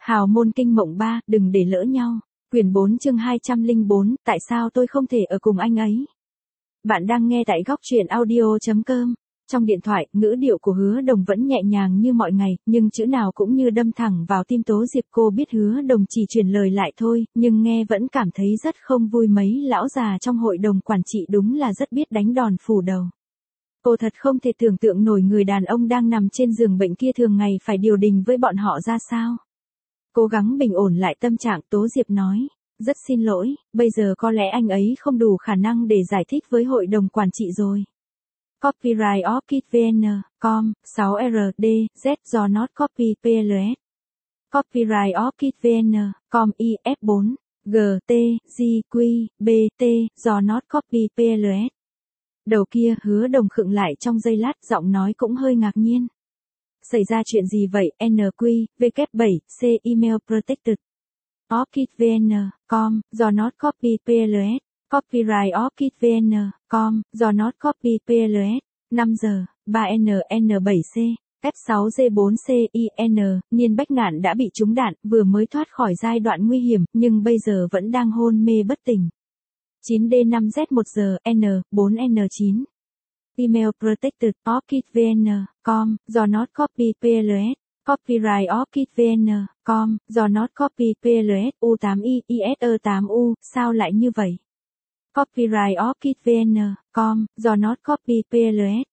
Hào môn kinh mộng 3, đừng để lỡ nhau. Quyển 4 chương 204, tại sao tôi không thể ở cùng anh ấy? Bạn đang nghe tại góc truyện audio.com. Trong điện thoại, ngữ điệu của Hứa Đồng vẫn nhẹ nhàng như mọi ngày, nhưng chữ nào cũng như đâm thẳng vào tim Tố Diệp. Cô biết Hứa Đồng chỉ truyền lời lại thôi, nhưng nghe vẫn cảm thấy rất không vui. Mấy lão già trong hội đồng quản trị đúng là rất biết đánh đòn phủ đầu. Cô thật không thể tưởng tượng nổi người đàn ông đang nằm trên giường bệnh kia thường ngày phải điều đình với bọn họ ra sao. Cố gắng bình ổn lại tâm trạng, Tố Diệp nói, rất xin lỗi, bây giờ có lẽ anh ấy không đủ khả năng để giải thích với hội đồng quản trị rồi. Copyright Orchid VN, com, 6RD, Z do not copy PLS. Copyright Orchid VN, com IF4, GT, GQ, BT, do not copy PLS. Đầu kia, Hứa Đồng khựng lại trong giây lát, giọng nói cũng hơi ngạc nhiên. Xảy ra chuyện gì vậy? NQ, W7, C Email Protected. Orchid VN, com, do not copy PLS. Copyright Orchid VN, com, do not copy PLS. 5 giờ, 3NN7C, F6G4CIN, Niên Bách Ngạn đã bị trúng đạn, vừa mới thoát khỏi giai đoạn nguy hiểm, nhưng bây giờ vẫn đang hôn mê bất tỉnh. 9D5Z1 giờ, N4N9. Email Protected, Orchid VN, com, do not copy PLS. Copyright Orchid VN, com, do not copy PLS. U8I, ISE8U, sao lại như vậy? Copyright Orchid VN, com, do not copy PLS.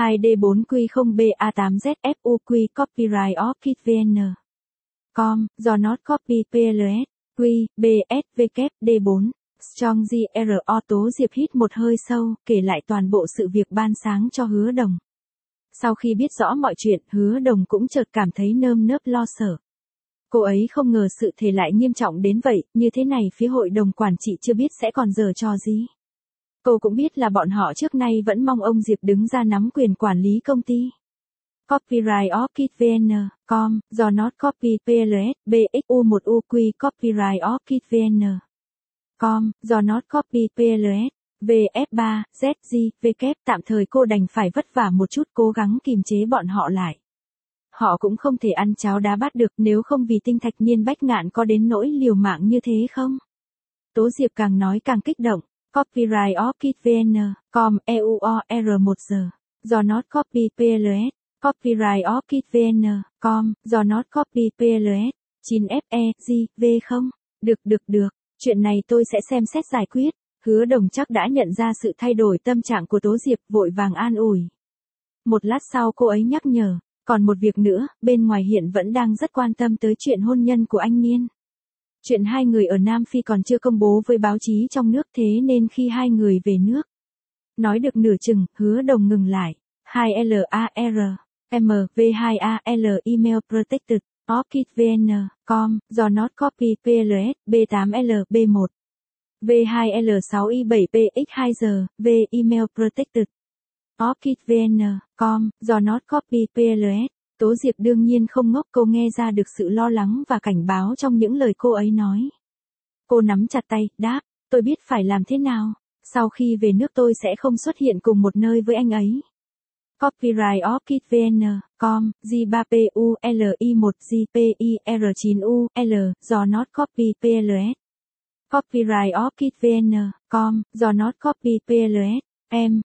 2D4Q0BA8ZFUQ. Copyright Orchid VN, com, do not copy PLS. Q, BSW, D4. Strong GRO. Tố Diệp hít một hơi sâu, kể lại toàn bộ sự việc ban sáng cho Hứa Đồng. Sau khi biết rõ mọi chuyện, Hứa Đồng cũng chợt cảm thấy nơm nớp lo sợ. Cô ấy không ngờ sự thể lại nghiêm trọng đến vậy, như thế này phía hội đồng quản trị chưa biết sẽ còn giở trò gì. Cô cũng biết là bọn họ trước nay vẫn mong ông Diệp đứng ra nắm quyền quản lý công ty. Copyright Orchid VN, com, do not copy PLS, BXU1UQ. Copyright Orchid VN, com, do not copy PLS, VF3, ZG, W. Tạm thời cô đành phải vất vả một chút cố gắng kìm chế bọn họ lại. Họ cũng không thể ăn cháo đá bát được, nếu không vì tinh thạch Niên Bách Ngạn có đến nỗi liều mạng như thế không? Tố Diệp càng nói càng kích động. Copyright Orchid VN, com, EUOR1 giờ, do not copy PLS. Copyright Orchid VN, com, do not copy PLS. 9FE, G, V không? Được. Chuyện này tôi sẽ xem xét giải quyết. Hứa Đồng chắc đã nhận ra sự thay đổi tâm trạng của Tố Diệp, vội vàng an ủi. Một lát sau cô ấy nhắc nhở, còn một việc nữa, bên ngoài hiện vẫn đang rất quan tâm tới chuyện hôn nhân của anh Niên. Chuyện hai người ở Nam Phi còn chưa công bố với báo chí trong nước, thế nên khi hai người về nước. Nói được nửa chừng, Hứa Đồng ngừng lại. 2LAR, MV2AL Email Protected. Orchid VN, com, do not copy PLS, B8L, B1. V2L6I7PX2 giờ, V Email Protected. Orchid VN, com, do not copy PLS. Tố Diệp đương nhiên không ngốc, cô nghe ra được sự lo lắng và cảnh báo trong những lời cô ấy nói. Cô nắm chặt tay, đáp, tôi biết phải làm thế nào. Sau khi về nước tôi sẽ không xuất hiện cùng một nơi với anh ấy. Copyright Orchid VN, com, G3PU, LI1, GPIR9U, L, do not copy PLS. Copyright Orchid VN, com, do not copy PLS. M,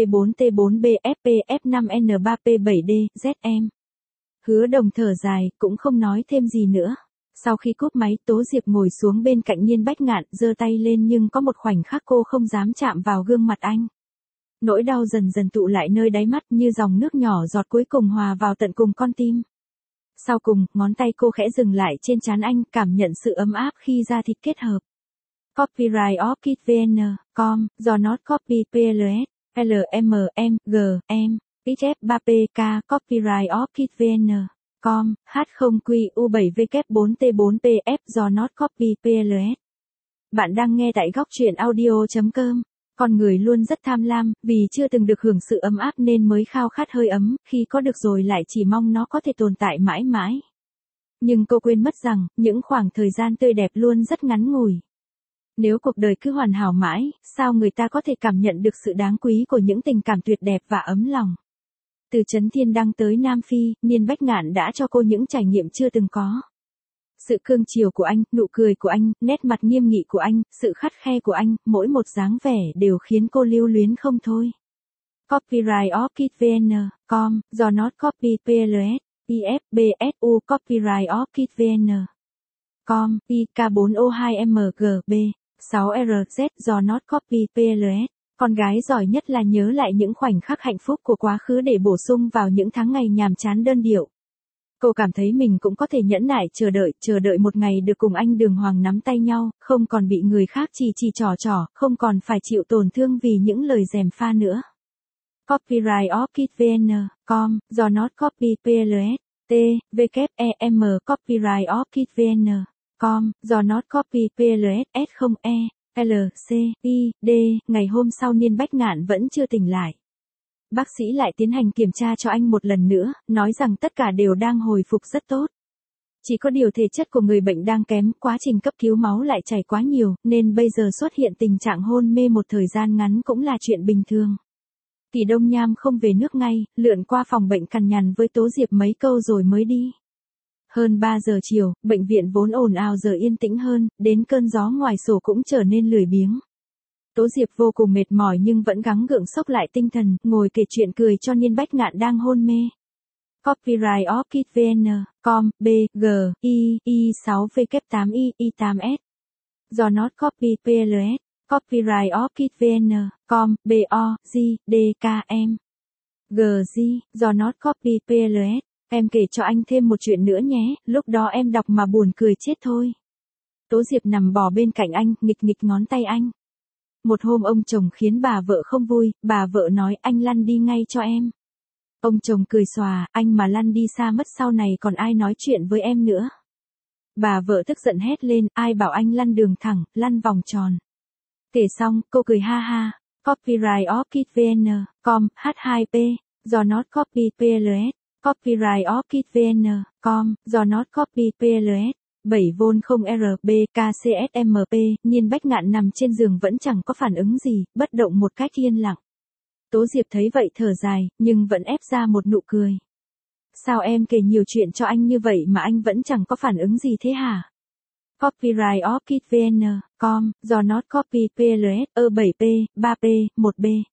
XB4T4BFPF5N3P7D, ZM. Hứa Đồng thở dài, cũng không nói thêm gì nữa. Sau khi cúp máy, Tố Diệp ngồi xuống bên cạnh Niên Bách Ngạn, giơ tay lên, nhưng có một khoảnh khắc cô không dám chạm vào gương mặt anh. Nỗi đau dần dần tụ lại nơi đáy mắt, như dòng nước nhỏ giọt cuối cùng hòa vào tận cùng con tim. Sau cùng, ngón tay cô khẽ dừng lại trên trán anh, cảm nhận sự ấm áp khi da thịt kết hợp. Copyright Orchid VN, com, do not copy PLS, LMM, GM, XF3PK. Copyright Orchid VN, com, H0QU7W4T4PF, do not copy PLS. Bạn đang nghe tại góc truyện audio.com. Con người luôn rất tham lam, vì chưa từng được hưởng sự ấm áp nên mới khao khát hơi ấm, khi có được rồi lại chỉ mong nó có thể tồn tại mãi mãi. Nhưng cô quên mất rằng, những khoảng thời gian tươi đẹp luôn rất ngắn ngủi. Nếu cuộc đời cứ hoàn hảo mãi, sao người ta có thể cảm nhận được sự đáng quý của những tình cảm tuyệt đẹp và ấm lòng. Từ Trấn Thiên Đăng tới Nam Phi, Niên Bách Ngạn đã cho cô những trải nghiệm chưa từng có. Sự cương chiều của anh, nụ cười của anh, nét mặt nghiêm nghị của anh, sự khắt khe của anh, mỗi một dáng vẻ đều khiến cô lưu luyến không thôi. Copyright Orchid com, do not copy PLS, IFBSU Copyright Orchid com, IK4O2MGB, 6RZ do not copy PLS. Con gái giỏi nhất là nhớ lại những khoảnh khắc hạnh phúc của quá khứ để bổ sung vào những tháng ngày nhàm chán đơn điệu. Cô cảm thấy mình cũng có thể nhẫn nại chờ đợi một ngày được cùng anh Đường Hoàng nắm tay nhau, không còn bị người khác chỉ trỏ, không còn phải chịu tổn thương vì những lời gièm pha nữa. Copyright Orchid com, do not copy PLS, T, WEM Copyright Orchid com, do not copy PLS S0E, L, C, I, D. Ngày hôm sau Niên Bách Ngạn vẫn chưa tỉnh lại. Bác sĩ lại tiến hành kiểm tra cho anh một lần nữa, nói rằng tất cả đều đang hồi phục rất tốt. Chỉ có điều thể chất của người bệnh đang kém, quá trình cấp cứu máu lại chảy quá nhiều, nên bây giờ xuất hiện tình trạng hôn mê một thời gian ngắn cũng là chuyện bình thường. Kỳ Đông Nham không về nước ngay, lượn qua phòng bệnh cằn nhằn với Tố Diệp mấy câu rồi mới đi. Hơn 3 giờ chiều, bệnh viện vốn ồn ào giờ yên tĩnh hơn, đến cơn gió ngoài sổ cũng trở nên lười biếng. Tố Diệp vô cùng mệt mỏi nhưng vẫn gắng gượng xốc lại tinh thần, ngồi kể chuyện cười cho Niên Bách Ngạn đang hôn mê. Copyright Orchid com, B, G, I 6W8 I 8S. Do not copy PLS. Copyright Orchid com, B, O, G, D, K, M. G, G, do not copy PLS. Em kể cho anh thêm một chuyện nữa nhé, lúc đó em đọc mà buồn cười chết thôi. Tố Diệp nằm bò bên cạnh anh, nghịch ngón tay anh. Một hôm ông chồng khiến bà vợ không vui, bà vợ nói anh lăn đi ngay cho em. Ông chồng cười xòa, anh mà lăn đi xa mất sau này còn ai nói chuyện với em nữa. Bà vợ tức giận hét lên, ai bảo anh lăn đường thẳng, lăn vòng tròn. Kể xong, cô cười ha ha. Copyright Orchid com, H2P, do not copy PLS. Copyright Orchid com, do not copy PLS. 7V 0RB KCSMP, Niên Bách Ngạn nằm trên giường vẫn chẳng có phản ứng gì, bất động một cách yên lặng. Tố Diệp thấy vậy thở dài, nhưng vẫn ép ra một nụ cười. Sao em kể nhiều chuyện cho anh như vậy mà anh vẫn chẳng có phản ứng gì thế hả? Copyright Orchid com, do not copy PLS, E7P, 3P, 1B.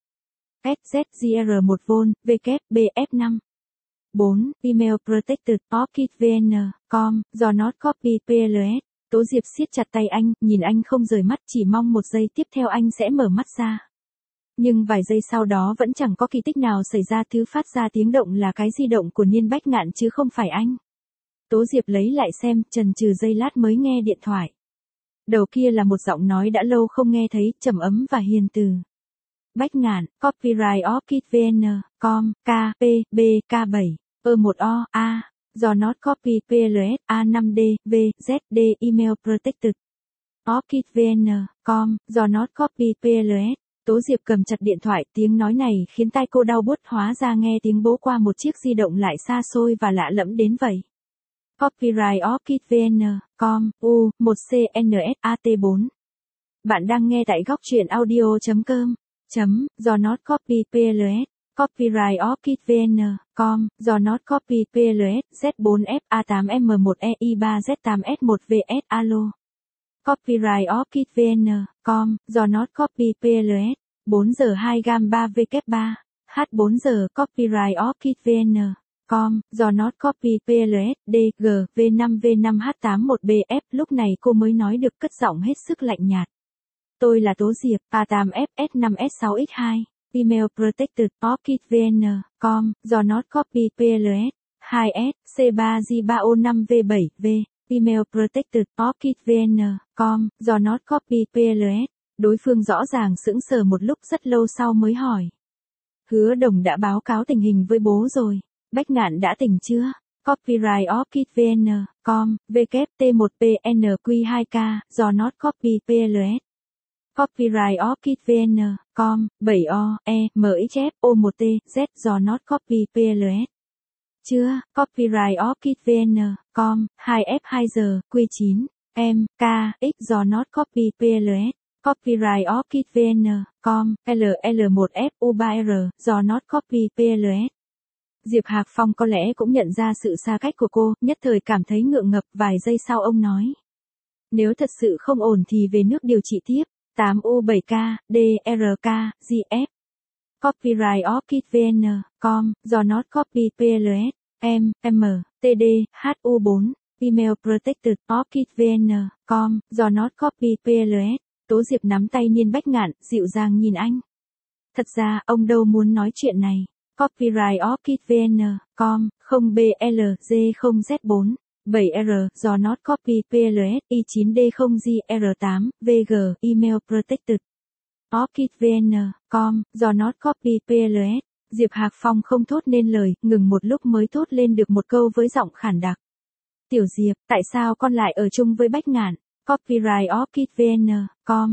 SZGR 1V, WBF5. 4. Email Protected Orchid com, do not copy PLS. Tố Diệp siết chặt tay anh, nhìn anh không rời mắt, chỉ mong một giây tiếp theo anh sẽ mở mắt ra. Nhưng vài giây sau đó vẫn chẳng có kỳ tích nào xảy ra, thứ phát ra tiếng động là cái di động của Niên Bách Ngạn chứ không phải anh. Tố Diệp lấy lại xem, chần chừ giây lát mới nghe điện thoại. Đầu kia là một giọng nói đã lâu không nghe thấy, trầm ấm và hiền từ. Bách Ngạn, Copyright Orchid com, K, P, B, K7, E1O, A, do not copy PLS, A5D, V, Z, D, Email Protected. Orchid com, do not copy PLS. Tố Diệp cầm chặt điện thoại, tiếng nói này khiến tai cô đau buốt, hóa ra nghe tiếng bố qua một chiếc di động lại xa xôi và lạ lẫm đến vậy. Copyright Orchid com, U, 1CNS, AT4. Bạn đang nghe tại góc truyện audio.com. Do not copy PLS. Copyright Orchid com, do not copy PLS, Z4F, A8M1EI 3Z8S1VS, alo. Copyright Orchid com, do not copy PLS, 4 giờ 2 gam 3W3, H4 giờ. Copyright Orchid com, do not copy PLS, DG, V5V5H81BF. Lúc này cô mới nói được cất giọng hết sức lạnh nhạt. Tôi là Tố Diệp, A8FS5S6X2. Email Protected Orchid com, do not copy PLS, 2S, C3G3O5V7V. Email Protected Orchid com, do not copy PLS. Đối phương rõ ràng sững sờ một lúc, rất lâu sau mới hỏi. Hứa Đồng đã báo cáo tình hình với bố rồi. Bách Ngạn đã tỉnh chưa? Copyright Orchid com, WT1PNQ2K, do not copy PLS. Copyright Orchid com, 7O, E, MXF, O1T, Z, do not copy PLS. Chưa, Copyright Orchid com, 2F2 giờ, Q9, M, K, X, do not copy PLS. Copyright Orchid com, LL1F, U3R, do not copy PLS. Diệp Hạc Phong có lẽ cũng nhận ra sự xa cách của cô, nhất thời cảm thấy ngượng ngập, vài giây sau ông nói. Nếu thật sự không ổn thì về nước điều trị tiếp. 8U7K, DRK, GF. Copyright Orchid VN, com, do not copy PLS, M, TD, HU4, Email Protected, Orchid VN, com, do not copy PLS. Tố Diệp nắm tay Niên Bách Ngạn, dịu dàng nhìn anh. Thật ra, ông đâu muốn nói chuyện này. Copyright Orchid VN, com, 0BLG0Z4, 7R, do not copy PLS, I9D0GR8, VG, Email Protected. Orchid VN, com, do not copy PLS. Diệp Hạc Phong không thốt nên lời, ngừng một lúc mới thốt lên được một câu với giọng khản đặc. Tiểu Diệp, tại sao con lại ở chung với Bách Ngạn? Copyright Orchid VN, com,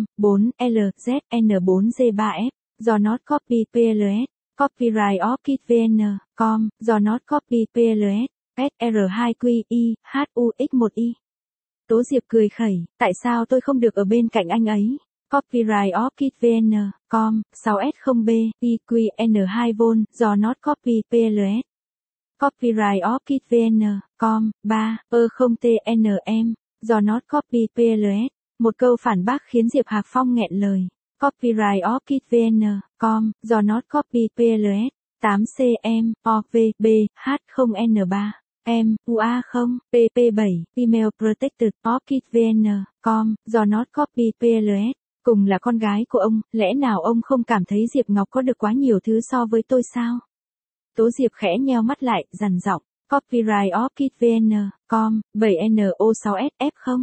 4LZN4G3F, do not copy PLS. Copyright Orchid VN, com, do not copy PLS. SR2QI, HUX1I. Tố Diệp cười khẩy, tại sao tôi không được ở bên cạnh anh ấy? Copyright Orchid VN, com, 6S0B, IQN2V, do not copy PLS. Copyright Orchid VN, com, 3E0TNM, do not copy PLS. Một câu phản bác khiến Diệp Hạc Phong nghẹn lời. Copyright Orchid VN, com, do not copy PLS. 8CM, OVB, H0N3. UA0, PP7, Email Protected, Orchid VN, com, do not copy PLS. Cùng là con gái của ông, lẽ nào ông không cảm thấy Diệp Ngọc có được quá nhiều thứ so với tôi sao? Tố Diệp khẽ nheo mắt lại, dằn giọng. Copyright Orchid VN, com, 7NO6SF0,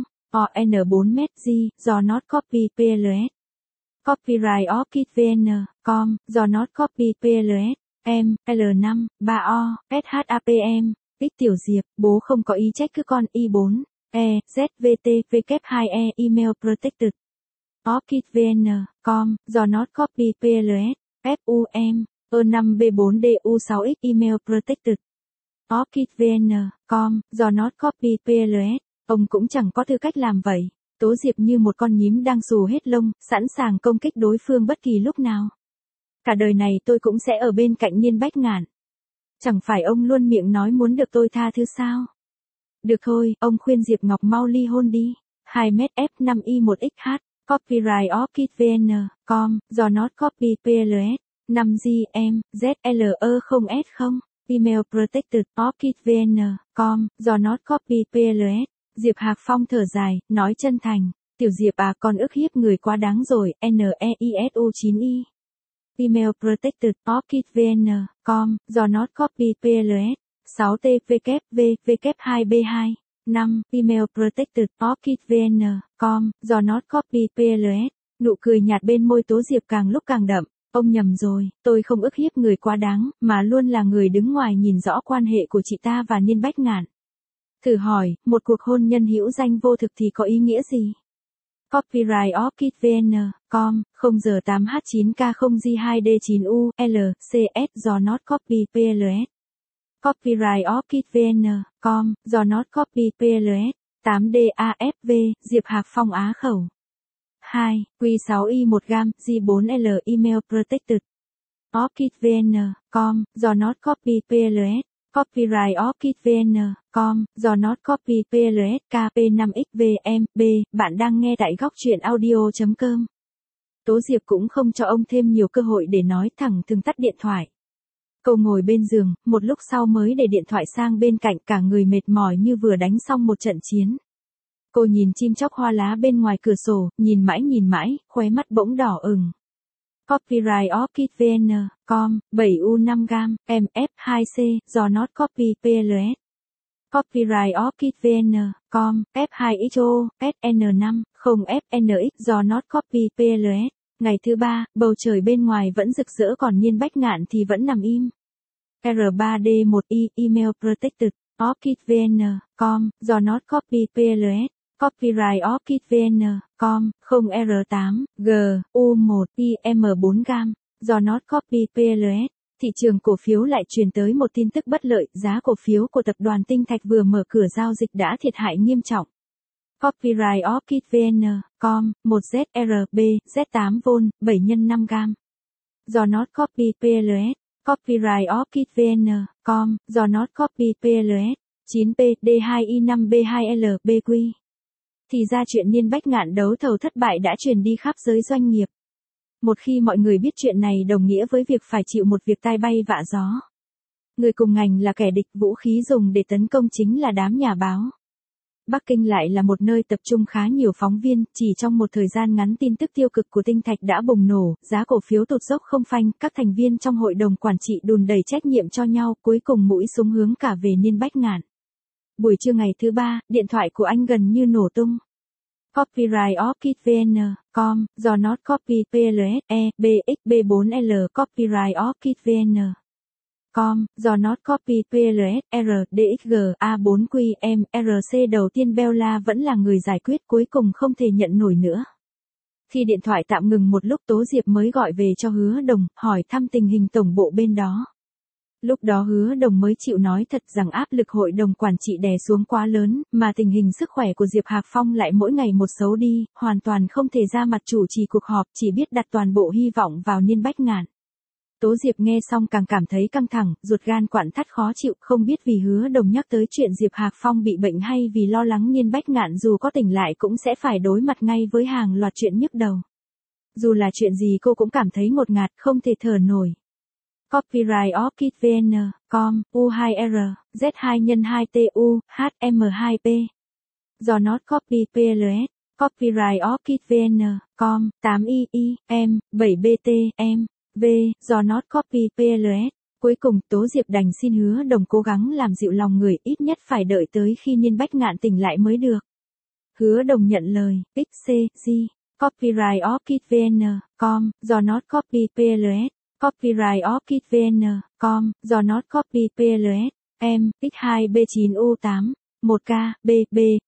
ON4MG, do not copy PLS. Copyright Orchid VN, com, do not copy PLS. L5, 3O, SHAPM. Tích Tiểu Diệp, bố không có ý trách cứ con. I4, ZVT, W2E, Email Protected. Orchid VN, com, do not copy PLS. FUM, E5B4DU6X, Email Protected. Orchid VN, com, do not copy PLS. Ông cũng chẳng có tư cách làm vậy. Tố Diệp như một con nhím đang xù hết lông, sẵn sàng công kích đối phương bất kỳ lúc nào. Cả đời này tôi cũng sẽ ở bên cạnh Niên Bách Ngạn. Chẳng phải ông luôn miệng nói muốn được tôi tha thứ sao? Được thôi, ông khuyên Diệp Ngọc mau ly hôn đi. 2mF5I1XH, Copyright Orchid VN, com, do not copy PLS. 5GM, ZLE0S0, Email Protected, Orchid VN, com, do not copy PLS. Diệp Hạc Phong thở dài, nói chân thành. Tiểu Diệp à, con ức hiếp người quá đáng rồi. NEISU9I. Email Protected, Orchid VN, com, do not copy PLS. 6TWV, W2B2. 5. Email Protected, Orchid VN, com, do not copy PLS. Nụ cười nhạt bên môi Tố Diệp càng lúc càng đậm. Ông nhầm rồi, tôi không ức hiếp người quá đáng, mà luôn là người đứng ngoài nhìn rõ quan hệ của chị ta và Niên Bách Ngạn. Thử hỏi, một cuộc hôn nhân hữu danh vô thực thì có ý nghĩa gì? Copyright Orchid VN, com, 0G8H9K0G2D9U, L, CS, do not copy PLS. Copyright Orchid VN, com, do not copy PLS. 8DAFV, Diệp Hạc Phong Á khẩu. 2. Q6I1Gam, G4L, Email Protected. Orchid VN, com, do not copy PLS. Copyright Orchid VN, com, do not copy PLS. KP5XVM, B, bạn đang nghe tại góc truyện audio.com. Tố Diệp cũng không cho ông thêm nhiều cơ hội để nói, thẳng thừng tắt điện thoại. Cậu ngồi bên giường, một lúc sau mới để điện thoại sang bên cạnh, cả người mệt mỏi như vừa đánh xong một trận chiến. Cô nhìn chim chóc hoa lá bên ngoài cửa sổ, nhìn mãi, khóe mắt bỗng đỏ ửng. Copyright Orchid VN, com, 7U5Gam, MF2C, do not copy PLS. Copyright Orchid VN, com, F2XO, SN5, 0FNX, do not copy PLS. Ngày thứ ba, bầu trời bên ngoài vẫn rực rỡ còn Niên Bách Ngạn thì vẫn nằm im. R3D1I, Email Protected, Orchid VN, com, do not copy PLS. Copyright Orchid VN, com, 0R8, G, U1, IM4Gam, do not copy PLS. Thị trường cổ phiếu lại truyền tới một tin tức bất lợi, giá cổ phiếu của tập đoàn Tinh Thạch vừa mở cửa giao dịch đã thiệt hại nghiêm trọng. Copyright Orchid VN, com, 1ZRB, Z8V, 7x5Gam. Do not copy PLS. Copyright Orchid VN, com, do not copy PLS, 9P, D2I5B2L, BQ. Thì ra chuyện Niên Bách Ngạn đấu thầu thất bại đã truyền đi khắp giới doanh nghiệp. Một khi mọi người biết chuyện này đồng nghĩa với việc phải chịu một việc tai bay vạ gió. Người cùng ngành là kẻ địch, vũ khí dùng để tấn công chính là đám nhà báo. Bắc Kinh lại là một nơi tập trung khá nhiều phóng viên, chỉ trong một thời gian ngắn tin tức tiêu cực của Tinh Thạch đã bùng nổ, giá cổ phiếu tụt dốc không phanh, các thành viên trong hội đồng quản trị đùn đẩy trách nhiệm cho nhau, cuối cùng mũi súng hướng cả về Niên Bách Ngạn. Buổi trưa ngày thứ ba, điện thoại của anh gần như nổ tung. Copyright Orchid VN, com, do not copy PLS, BXB4L, Copyright Orchid VN. Com, do not copy PLS, DXG, A4QM, RC đầu tiên Bella vẫn là người giải quyết, cuối cùng không thể nhận nổi nữa. Khi điện thoại tạm ngừng một lúc, Tố Diệp mới gọi về cho Hứa Đồng, hỏi thăm tình hình tổng bộ bên đó. Lúc đó Hứa Đồng mới chịu nói thật rằng áp lực hội đồng quản trị đè xuống quá lớn, mà tình hình sức khỏe của Diệp Hạc Phong lại mỗi ngày một xấu đi, hoàn toàn không thể ra mặt chủ trì cuộc họp, chỉ biết đặt toàn bộ hy vọng vào Niên Bách Ngạn. Tố Diệp nghe xong càng cảm thấy căng thẳng, ruột gan quặn thắt khó chịu, không biết vì Hứa Đồng nhắc tới chuyện Diệp Hạc Phong bị bệnh hay vì lo lắng Niên Bách Ngạn dù có tỉnh lại cũng sẽ phải đối mặt ngay với hàng loạt chuyện nhức đầu. Dù là chuyện gì cô cũng cảm thấy ngột ngạt, không thể thở nổi. Copyright Orchid VN, com, U2R, Z2X2TU, HM2P. Do not copy PLS, Copyright Orchid VN, com, 8II, M, 7BT, M, V, do not copy PLS. Cuối cùng, Tố Diệp đành xin Hứa Đồng cố gắng làm dịu lòng người, ít nhất phải đợi tới khi Niên Bách Ngạn tỉnh lại mới được. Hứa Đồng nhận lời, XCG, Copyright Orchid VN, com, do not copy PLS. Copyright Orchid VN, com, do not copy PLS, M, X2B9U8, 1K, B, B, K,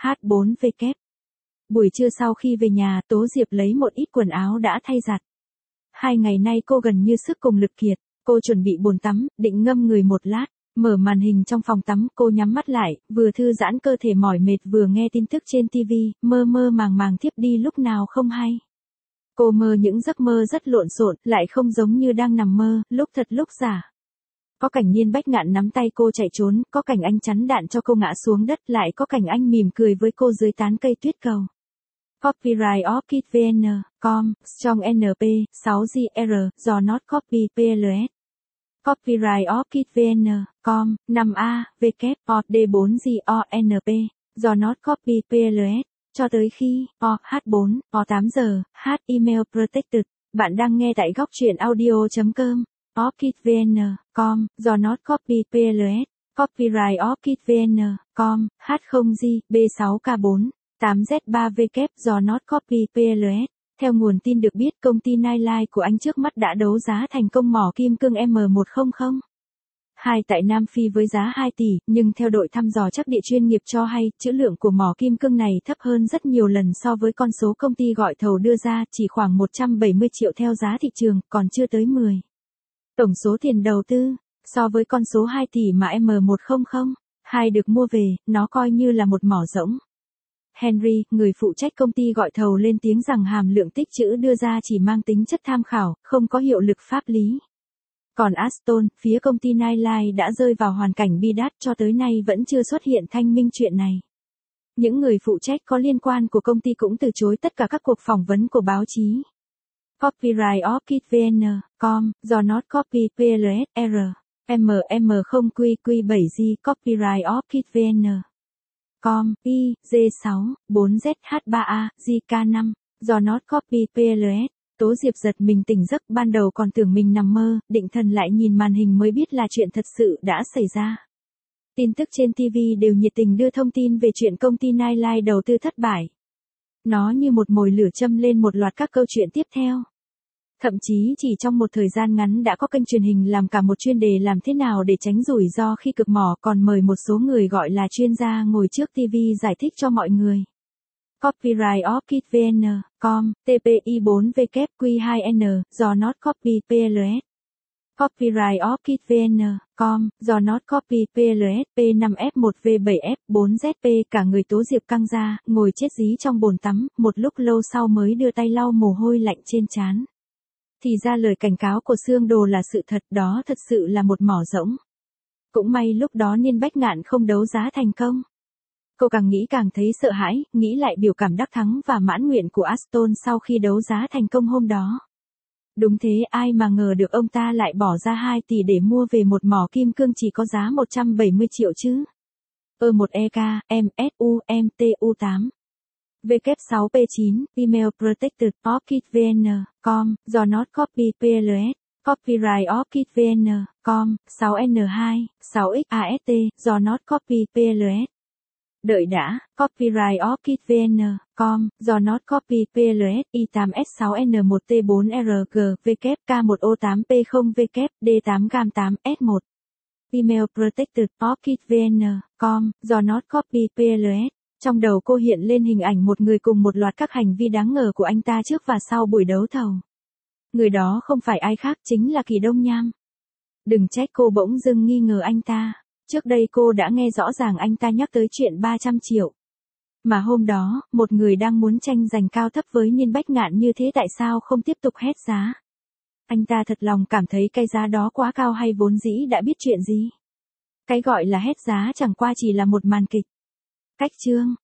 H4W. Buổi trưa sau khi về nhà, Tố Diệp lấy một ít quần áo đã thay giặt. 2 ngày nay cô gần như sức cùng lực kiệt, cô chuẩn bị bồn tắm, định ngâm người một lát, mở màn hình trong phòng tắm, cô nhắm mắt lại, vừa thư giãn cơ thể mỏi mệt vừa nghe tin tức trên TV, mơ mơ màng màng thiếp đi lúc nào không hay. Cô mơ những giấc mơ rất lộn xộn, lại không giống như đang nằm mơ, lúc thật lúc giả. Có cảnh Niên Bách Ngạn nắm tay cô chạy trốn, có cảnh anh chắn đạn cho cô ngã xuống đất, lại có cảnh anh mỉm cười với cô dưới tán cây tuyết cầu. Copyright Orchid VN, com, Strong NP, 6GR, do not copy PLS. Copyright Orchid VN, com, 5A, W, D4G, NP, do not copy PLS. Cho tới khi, H4, 8 giờ, H email protected. Bạn đang nghe tại góc truyện audio.com. Orchid VN, com, do not copy PLS. Copyright Orchid VN, com, H0G, B6K4, 8Z3W, do not copy PLS. Theo nguồn tin được biết, công ty Nightline của anh trước mắt đã đấu giá thành công mỏ kim cương M100. 2 tại Nam Phi với giá 2 tỷ, nhưng theo đội thăm dò chắc địa chuyên nghiệp cho hay, trữ lượng của mỏ kim cương này thấp hơn rất nhiều lần so với con số công ty gọi thầu đưa ra, chỉ khoảng 170 triệu theo giá thị trường, còn chưa tới 10. Tổng số tiền đầu tư, so với con số 2 tỷ mà M100, 2 được mua về, nó coi như là một mỏ rỗng. Henry, người phụ trách công ty gọi thầu lên tiếng rằng hàm lượng tích trữ đưa ra chỉ mang tính chất tham khảo, không có hiệu lực pháp lý. Còn Aston, phía công ty Nightline đã rơi vào hoàn cảnh bi đát, cho tới nay vẫn chưa xuất hiện thanh minh chuyện này. Những người phụ trách có liên quan của công ty cũng từ chối tất cả các cuộc phỏng vấn của báo chí. Copyright Orchid VN, com, do not copy PLS, R, MM0QQ7G, Copyright Orchid VN, com, I, G6, 4ZH3A, GK5, do not copy PLS. Tố Diệp giật mình tỉnh giấc, ban đầu còn tưởng mình nằm mơ, định thần lại nhìn màn hình mới biết là chuyện thật sự đã xảy ra. Tin tức trên TV đều nhiệt tình đưa thông tin về chuyện công ty Nightline đầu tư thất bại. Nó như một mồi lửa châm lên một loạt các câu chuyện tiếp theo. Thậm chí chỉ trong một thời gian ngắn đã có kênh truyền hình làm cả một chuyên đề làm thế nào để tránh rủi ro khi cực mỏ, còn mời một số người gọi là chuyên gia ngồi trước TV giải thích cho mọi người. Copyright Orchid VN, com, TPI 4WQ2N, do not copy PLS. Copyright Orchid VN, com, do not copy PLS, P5F1V7F, 4ZP. Cả người Tố Diệp căng ra, ngồi chết dí trong bồn tắm, một lúc lâu sau mới đưa tay lau mồ hôi lạnh trên trán. Thì ra lời cảnh cáo của Sương Đồ là sự thật, đó thật sự là một mỏ rỗng. Cũng may lúc đó Niên Bách Ngạn không đấu giá thành công. Cô càng nghĩ càng thấy sợ hãi, nghĩ lại biểu cảm đắc thắng và mãn nguyện của Aston sau khi đấu giá thành công hôm đó. Đúng thế, ai mà ngờ được ông ta lại bỏ ra 2 tỷ để mua về một mỏ kim cương chỉ có giá 170 triệu chứ. E1EK, MSU, MTU8. W6P9, Email Protected, Orchid VN, com, do not copy PLS, Copyright Orchid VN, com, 6N2, 6XAST, do not copy PLS. Đợi đã, Copyright Orchid VN, com, do not copy PLS, I8S6N1T4RG, WK1O8P0W, D8GAM8S1. Email Protected, Orchid VN, com, do not copy PLS. Trong đầu cô hiện lên hình ảnh một người cùng một loạt các hành vi đáng ngờ của anh ta trước và sau buổi đấu thầu. Người đó không phải ai khác, chính là Kỳ Đông Nham. Đừng trách cô bỗng dưng nghi ngờ anh ta. Trước đây cô đã nghe rõ ràng anh ta nhắc tới chuyện 300 triệu. Mà hôm đó, một người đang muốn tranh giành cao thấp với Niên Bách Ngạn như thế tại sao không tiếp tục hét giá? Anh ta thật lòng cảm thấy cái giá đó quá cao hay vốn dĩ đã biết chuyện gì? Cái gọi là hét giá chẳng qua chỉ là một màn kịch. Cách chương